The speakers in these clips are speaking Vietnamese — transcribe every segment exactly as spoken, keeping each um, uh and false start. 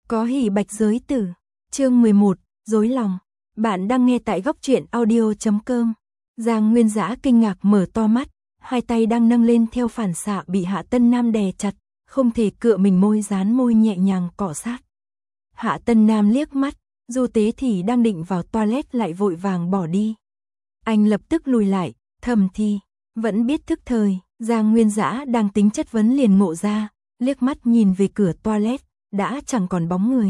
Có hỉ bạch giới tử. Chương mười một, rối lòng. Bạn đang nghe tại góc truyện audio chấm com. Giang Nguyên Dã kinh ngạc mở to mắt, hai tay đang nâng lên theo phản xạ bị Hạ Tân Nam đè chặt, không thể cựa mình môi dán môi nhẹ nhàng cọ sát. Hạ Tân Nam liếc mắt, Du Tế thì đang định vào toilet lại vội vàng bỏ đi. Anh lập tức lùi lại, thầm thì, vẫn biết thức thời. Giang Nguyên Dã đang tính chất vấn liền ngộ ra, liếc mắt nhìn về cửa toilet, đã chẳng còn bóng người.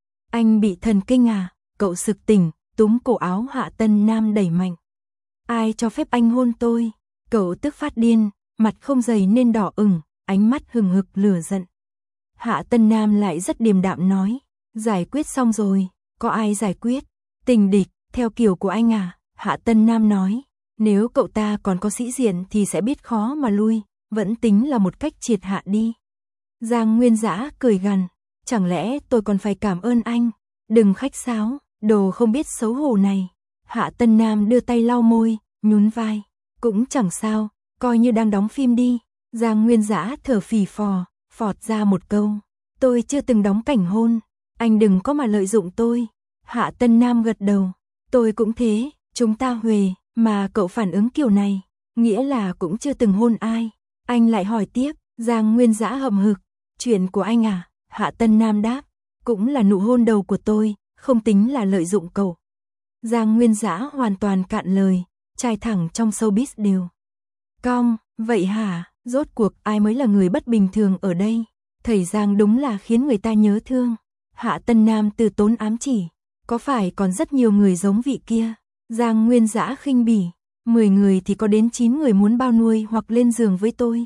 Anh bị thần kinh à? Cậu sực tỉnh, túm cổ áo Hạ Tân Nam đẩy mạnh. Ai cho phép anh hôn tôi? Cậu tức phát điên, mặt không dày nên đỏ ửng, ánh mắt hừng hực lửa giận. Hạ Tân Nam lại rất điềm đạm nói, giải quyết xong rồi, có ai giải quyết? Tình địch, theo kiểu của anh à? Hạ Tân Nam nói, nếu cậu ta còn có sĩ diện thì sẽ biết khó mà lui, vẫn tính là một cách triệt hạ đi. Giang Nguyên Dã cười gằn, chẳng lẽ tôi còn phải cảm ơn anh? Đừng khách sáo, đồ không biết xấu hổ này. Hạ Tân Nam đưa tay lau môi, nhún vai, cũng chẳng sao, coi như đang đóng phim đi. Giang Nguyên Dã thở phì phò, phọt ra một câu, tôi chưa từng đóng cảnh hôn, anh đừng có mà lợi dụng tôi. Hạ Tân Nam gật đầu, tôi cũng thế, chúng ta huề, mà cậu phản ứng kiểu này, nghĩa là cũng chưa từng hôn ai. Anh lại hỏi tiếp, Giang Nguyên Dã hậm hực, chuyện của anh à? Hạ Tân Nam đáp, cũng là nụ hôn đầu của tôi, không tính là lợi dụng cậu. Giang Nguyên Dã hoàn toàn cạn lời, trai thẳng trong showbiz đều. Cong, vậy hả, rốt cuộc ai mới là người bất bình thường ở đây? Thầy Giang đúng là khiến người ta nhớ thương. Hạ Tân Nam từ tốn ám chỉ, có phải còn rất nhiều người giống vị kia? Giang Nguyên Dã khinh bỉ, mười người thì có đến chín người muốn bao nuôi hoặc lên giường với tôi.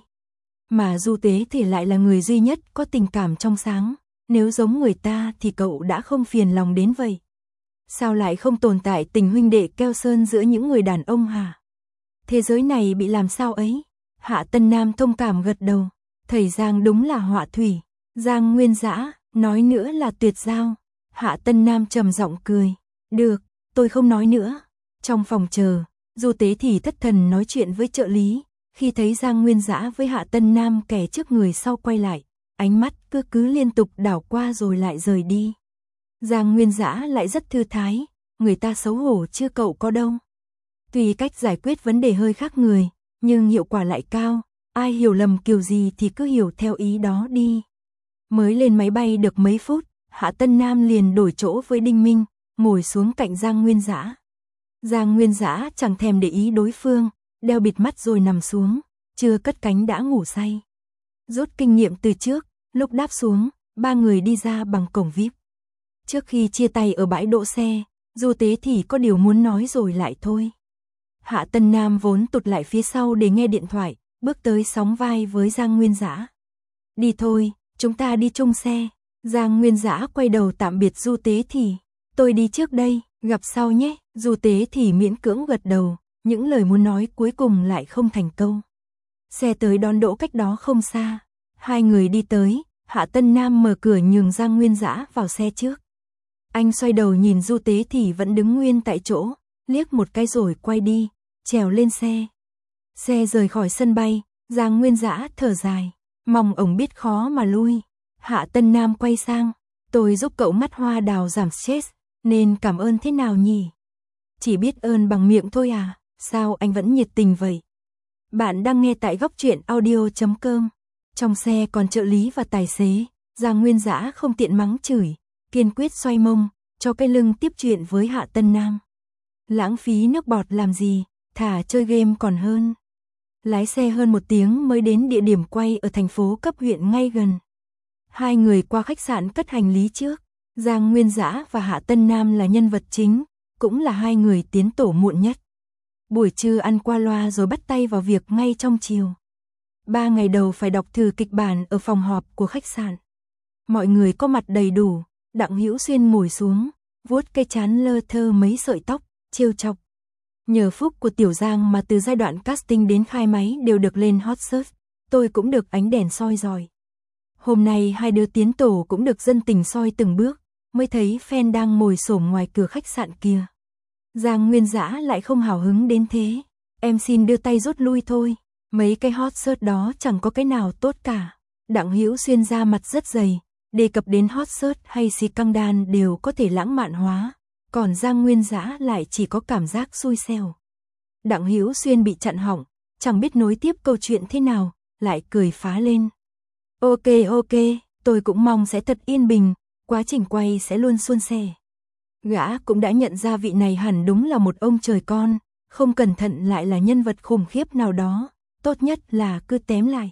Mà Du Tế thì lại là người duy nhất có tình cảm trong sáng, nếu giống người ta thì cậu đã không phiền lòng đến vậy. Sao lại không tồn tại tình huynh đệ keo sơn giữa những người đàn ông hả? Thế giới này bị làm sao ấy? Hạ Tân Nam thông cảm gật đầu, thầy Giang đúng là họa thủy. Giang Nguyên Dã, nói nữa là tuyệt giao. Hạ Tân Nam trầm giọng cười, được, tôi không nói nữa. Trong phòng chờ, Du Tế thì thất thần nói chuyện với trợ lý, khi thấy Giang Nguyên Dã với Hạ Tân Nam kẻ trước người sau quay lại, ánh mắt cứ cứ liên tục đảo qua rồi lại rời đi. Giang Nguyên Dã lại rất thư thái, người ta xấu hổ chưa cậu có đâu. Tuy cách giải quyết vấn đề hơi khác người, nhưng hiệu quả lại cao, ai hiểu lầm kiểu gì thì cứ hiểu theo ý đó đi. Mới lên máy bay được mấy phút, Hạ Tân Nam liền đổi chỗ với Đinh Minh, ngồi xuống cạnh Giang Nguyên Dã. Giang Nguyên Dã chẳng thèm để ý đối phương, đeo bịt mắt rồi nằm xuống, chưa cất cánh đã ngủ say. Rút kinh nghiệm từ trước, lúc đáp xuống, ba người đi ra bằng cổng vi ai pi. Trước khi chia tay ở bãi đỗ xe, Du Tế thì có điều muốn nói rồi lại thôi. Hạ Tân Nam vốn tụt lại phía sau để nghe điện thoại, bước tới sóng vai với Giang Nguyên Dã. Đi thôi, chúng ta đi chung xe. Giang Nguyên Dã quay đầu tạm biệt Du Tế thì, tôi đi trước đây, gặp sau nhé. Du Tế thì miễn cưỡng gật đầu, những lời muốn nói cuối cùng lại không thành câu. Xe tới đón đỗ cách đó không xa, hai người đi tới, Hạ Tân Nam mở cửa nhường Giang Nguyên Dã vào xe trước. Anh xoay đầu nhìn Du Tế thì vẫn đứng nguyên tại chỗ, liếc một cái rồi quay đi, trèo lên xe. Xe rời khỏi sân bay, Giang Nguyên Dã thở dài, mong ổng biết khó mà lui. Hạ Tân Nam quay sang, tôi giúp cậu mắt hoa đào giảm stress, nên cảm ơn thế nào nhỉ? Chỉ biết ơn bằng miệng thôi à, sao anh vẫn nhiệt tình vậy? Bạn đang nghe tại góc truyện audio chấm com. Trong xe còn trợ lý và tài xế, Giang Nguyên Dã không tiện mắng chửi, kiên quyết xoay mông, cho cái lưng tiếp chuyện với Hạ Tân Nam. Lãng phí nước bọt làm gì, thả chơi game còn hơn. Lái xe hơn một tiếng mới đến địa điểm quay ở thành phố cấp huyện ngay gần. Hai người qua khách sạn cất hành lý trước, Giang Nguyên Dã và Hạ Tân Nam là nhân vật chính, cũng là hai người tiến tổ muộn nhất. Buổi trưa ăn qua loa rồi bắt tay vào việc ngay trong chiều. Ba ngày đầu phải đọc thử kịch bản ở phòng họp của khách sạn. Mọi người có mặt đầy đủ, Đặng Hữu Xuyên ngồi xuống, vuốt cái trán lơ thơ mấy sợi tóc, trêu chọc. Nhờ phúc của Tiểu Giang mà từ giai đoạn casting đến khai máy đều được lên hot search, tôi cũng được ánh đèn soi rọi. Hôm nay hai đứa tiến tổ cũng được dân tình soi từng bước, mới thấy fan đang ngồi xổm ngoài cửa khách sạn kia. Giang Nguyên Dã lại không hào hứng đến thế, em xin đưa tay rút lui thôi, mấy cái hot search đó chẳng có cái nào tốt cả. Đặng Hữu Xuyên ra mặt rất dày, đề cập đến hot search hay scandal đều có thể lãng mạn hóa, còn Giang Nguyên Dã lại chỉ có cảm giác xui xẻo. Đặng Hữu Xuyên bị chặn họng, chẳng biết nối tiếp câu chuyện thế nào, lại cười phá lên. Ok ok, tôi cũng mong sẽ thật yên bình, quá trình quay sẽ luôn suôn sẻ. Gã cũng đã nhận ra vị này hẳn đúng là một ông trời con, không cẩn thận lại là nhân vật khủng khiếp nào đó, tốt nhất là cứ tém lại.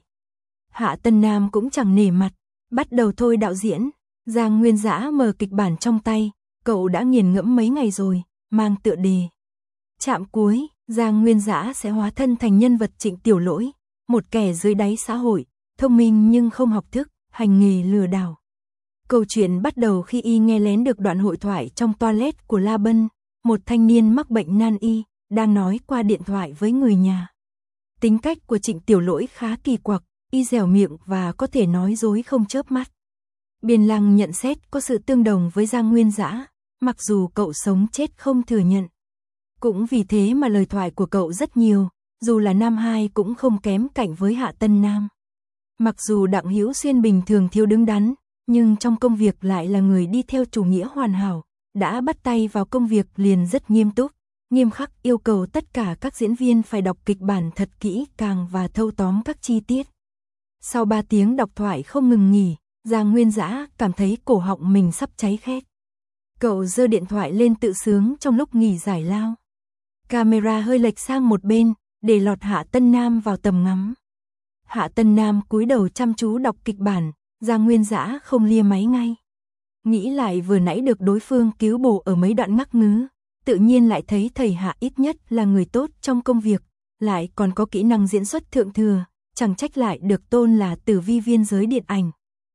Hạ Tân Nam cũng chẳng nể mặt, bắt đầu thôi đạo diễn. Giang Nguyên Dã mở kịch bản trong tay, cậu đã nghiền ngẫm mấy ngày rồi, mang tựa đề. Trạm cuối, Giang Nguyên Dã sẽ hóa thân thành nhân vật Trịnh Tiểu Lỗi, một kẻ dưới đáy xã hội, thông minh nhưng không học thức, hành nghề lừa đảo. Câu chuyện bắt đầu khi y nghe lén được đoạn hội thoại trong toilet của La Bân, một thanh niên mắc bệnh nan y, đang nói qua điện thoại với người nhà. Tính cách của Trịnh Tiểu Lỗi khá kỳ quặc, y dẻo miệng và có thể nói dối không chớp mắt. Biên Lăng nhận xét có sự tương đồng với Giang Nguyên Dã, mặc dù cậu sống chết không thừa nhận. Cũng vì thế mà lời thoại của cậu rất nhiều, dù là nam hai cũng không kém cạnh với Hạ Tân Nam. Mặc dù Đặng Hữu Xuyên bình thường thiếu đứng đắn, nhưng trong công việc lại là người đi theo chủ nghĩa hoàn hảo, đã bắt tay vào công việc liền rất nghiêm túc, nghiêm khắc yêu cầu tất cả các diễn viên phải đọc kịch bản thật kỹ càng và thâu tóm các chi tiết. Sau ba tiếng đọc thoại không ngừng nghỉ, Giang Nguyên Dã cảm thấy cổ họng mình sắp cháy khét. Cậu giơ điện thoại lên tự sướng trong lúc nghỉ giải lao. Camera hơi lệch sang một bên, để lọt Hạ Tân Nam vào tầm ngắm. Hạ Tân Nam cúi đầu chăm chú đọc kịch bản, Giang Nguyên Dã không lia máy ngay. Nghĩ lại vừa nãy được đối phương cứu bổ ở mấy đoạn ngắc ngứ, tự nhiên lại thấy thầy Hạ ít nhất là người tốt trong công việc, lại còn có kỹ năng diễn xuất thượng thừa, chẳng trách lại được tôn là tử vi viên giới điện ảnh.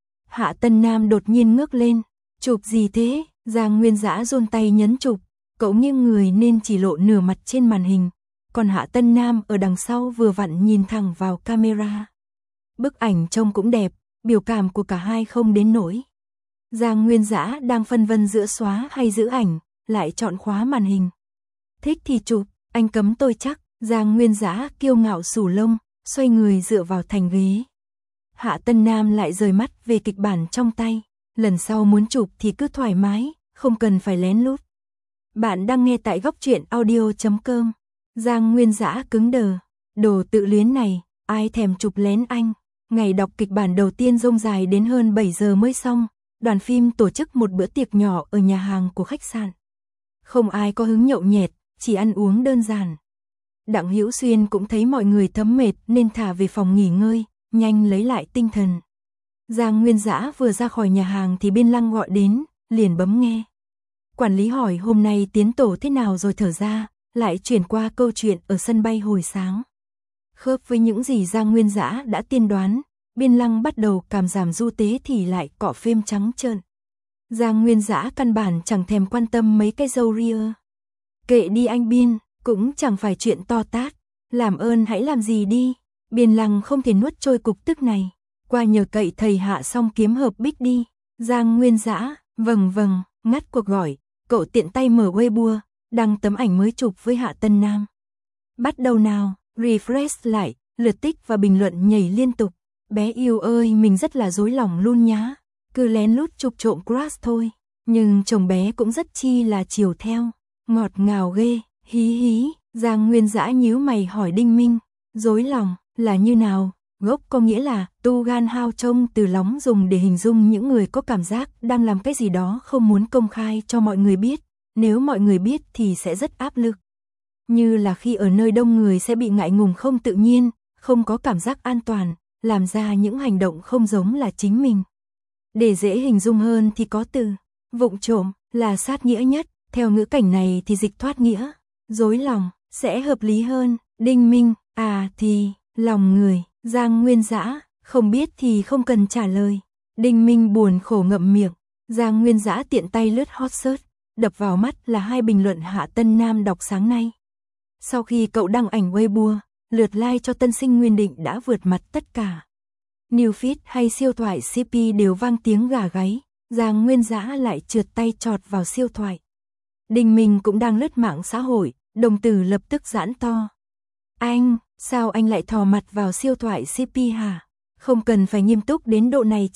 Hạ Tân Nam đột nhiên ngước lên, chụp gì thế? Giang Nguyên Dã run tay nhấn chụp, cậu nghiêng người nên chỉ lộ nửa mặt trên màn hình, còn Hạ Tân Nam ở đằng sau vừa vặn nhìn thẳng vào camera. Bức ảnh trông cũng đẹp, biểu cảm của cả hai không đến nỗi. Giang Nguyên Dã đang phân vân giữa xóa hay giữ ảnh, lại chọn khóa màn hình. Thích thì chụp, anh cấm tôi chắc. Giang Nguyên Dã kiêu ngạo xù lông, xoay người dựa vào thành ghế. Hạ Tân Nam lại rời mắt về kịch bản trong tay, lần sau muốn chụp thì cứ thoải mái, không cần phải lén lút. Bạn đang nghe tại góc truyện audio chấm com. Giang Nguyên Dã cứng đờ, đồ tự luyến này, ai thèm chụp lén anh. Ngày đọc kịch bản đầu tiên rông dài đến hơn bảy giờ mới xong, đoàn phim tổ chức một bữa tiệc nhỏ ở nhà hàng của khách sạn. Không ai có hứng nhậu nhẹt, chỉ ăn uống đơn giản. Đặng Hữu Xuyên cũng thấy mọi người thấm mệt nên thả về phòng nghỉ ngơi, nhanh lấy lại tinh thần. Giang Nguyên Dã vừa ra khỏi nhà hàng thì Biên Lăng gọi đến, liền bấm nghe. Quản lý hỏi hôm nay tiến tổ thế nào rồi thở ra, lại chuyển qua câu chuyện ở sân bay hồi sáng. Khớp với những gì Giang Nguyên Dã đã tiên đoán, Biên Lăng bắt đầu cảm giảm du tế thì lại cọ phêm trắng trợn. Giang Nguyên Dã căn bản chẳng thèm quan tâm mấy cái râu ria. Kệ đi anh Biên, cũng chẳng phải chuyện to tát, làm ơn hãy làm gì đi. Biên Lăng không thể nuốt trôi cục tức này, qua nhờ cậy thầy Hạ xong kiếm hợp bích đi. Giang Nguyên Dã, vâng vâng, ngắt cuộc gọi, cậu tiện tay mở Weibo, đăng tấm ảnh mới chụp với Hạ Tân Nam. Bắt đầu nào, refresh lại, lượt tích và bình luận nhảy liên tục. Bé yêu ơi, mình rất là dối lòng luôn nhá, cứ lén lút chụp trộm crush thôi, nhưng chồng bé cũng rất chi là chiều theo, ngọt ngào ghê, hí hí. Giang Nguyên Dã nhíu mày hỏi Đinh Minh, dối lòng là như nào? Gốc có nghĩa là tu gan hao trông, từ lóng dùng để hình dung những người có cảm giác đang làm cái gì đó không muốn công khai cho mọi người biết, nếu mọi người biết thì sẽ rất áp lực. Như là khi ở nơi đông người sẽ bị ngại ngùng không tự nhiên, không có cảm giác an toàn, làm ra những hành động không giống là chính mình. Để dễ hình dung hơn thì có từ vụng trộm là sát nghĩa nhất, theo ngữ cảnh này thì dịch thoát nghĩa, dối lòng sẽ hợp lý hơn. Đinh Minh, à thì, lòng người. Giang Nguyên Dã, không biết thì không cần trả lời. Đinh Minh buồn khổ ngậm miệng. Giang Nguyên Dã tiện tay lướt hot search, đập vào mắt là hai bình luận Hạ Tân Nam đọc sáng nay. Sau khi cậu đăng ảnh Weibo, lượt like cho tân sinh Nguyên Định đã vượt mặt tất cả. New feed hay siêu thoại xê pê đều vang tiếng gà gáy, Giang Nguyên Dã lại trượt tay chọt vào siêu thoại. Đinh Minh cũng đang lướt mạng xã hội, đồng tử lập tức giãn to. Anh, sao anh lại thò mặt vào siêu thoại xê pê hả? Không cần phải nghiêm túc đến độ này chứ.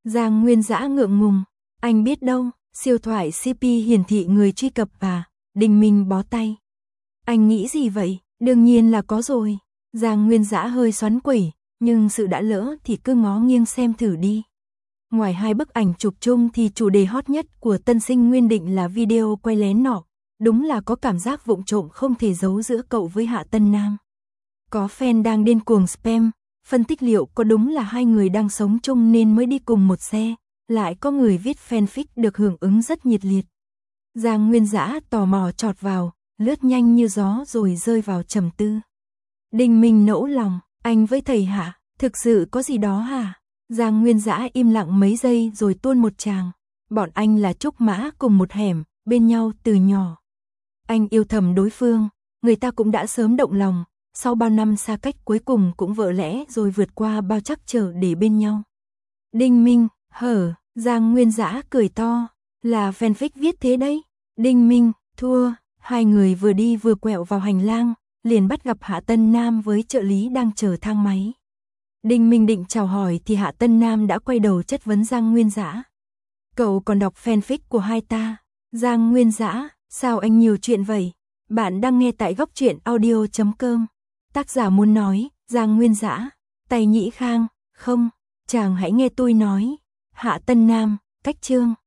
Giang Nguyên Dã ngượng ngùng, anh biết đâu, siêu thoại xê pê hiển thị người truy cập và Đình Minh bó tay. Anh nghĩ gì vậy? Đương nhiên là có rồi. Giang Nguyên Dã hơi xoắn quẩy, nhưng sự đã lỡ thì cứ ngó nghiêng xem thử đi. Ngoài hai bức ảnh chụp chung thì chủ đề hot nhất của tân sinh Nguyên Định là video quay lén nọ. Đúng là có cảm giác vụng trộm không thể giấu giữa cậu với Hạ Tân Nam. Có fan đang điên cuồng spam, phân tích liệu có đúng là hai người đang sống chung nên mới đi cùng một xe. Lại có người viết fanfic được hưởng ứng rất nhiệt liệt. Giang Nguyên Dã tò mò chọt vào, lướt nhanh như gió rồi rơi vào trầm tư. Đình Minh nẫu lòng, anh với thầy Hạ, thực sự có gì đó hả? Giang Nguyên Dã im lặng mấy giây rồi tuôn một tràng. Bọn anh là trúc mã cùng một hẻm, bên nhau từ nhỏ. Anh yêu thầm đối phương, người ta cũng đã sớm động lòng, sau bao năm xa cách cuối cùng cũng vỡ lẽ rồi vượt qua bao trắc trở để bên nhau. Đinh Minh, hở, Giang Nguyên Dã cười to, là fanfic viết thế đấy. Đinh Minh, thua, hai người vừa đi vừa quẹo vào hành lang, liền bắt gặp Hạ Tân Nam với trợ lý đang chờ thang máy. Đinh Minh định chào hỏi thì Hạ Tân Nam đã quay đầu chất vấn Giang Nguyên Dã. Cậu còn đọc fanfic của hai ta? Giang Nguyên Dã, sao anh nhiều chuyện vậy? Bạn đang nghe tại góc truyện audio chấm com. Tác giả muốn nói, Giang Nguyên Dã, Tay Nhĩ Khang, không, chàng hãy nghe tôi nói. Hạ Tân Nam, cách chương.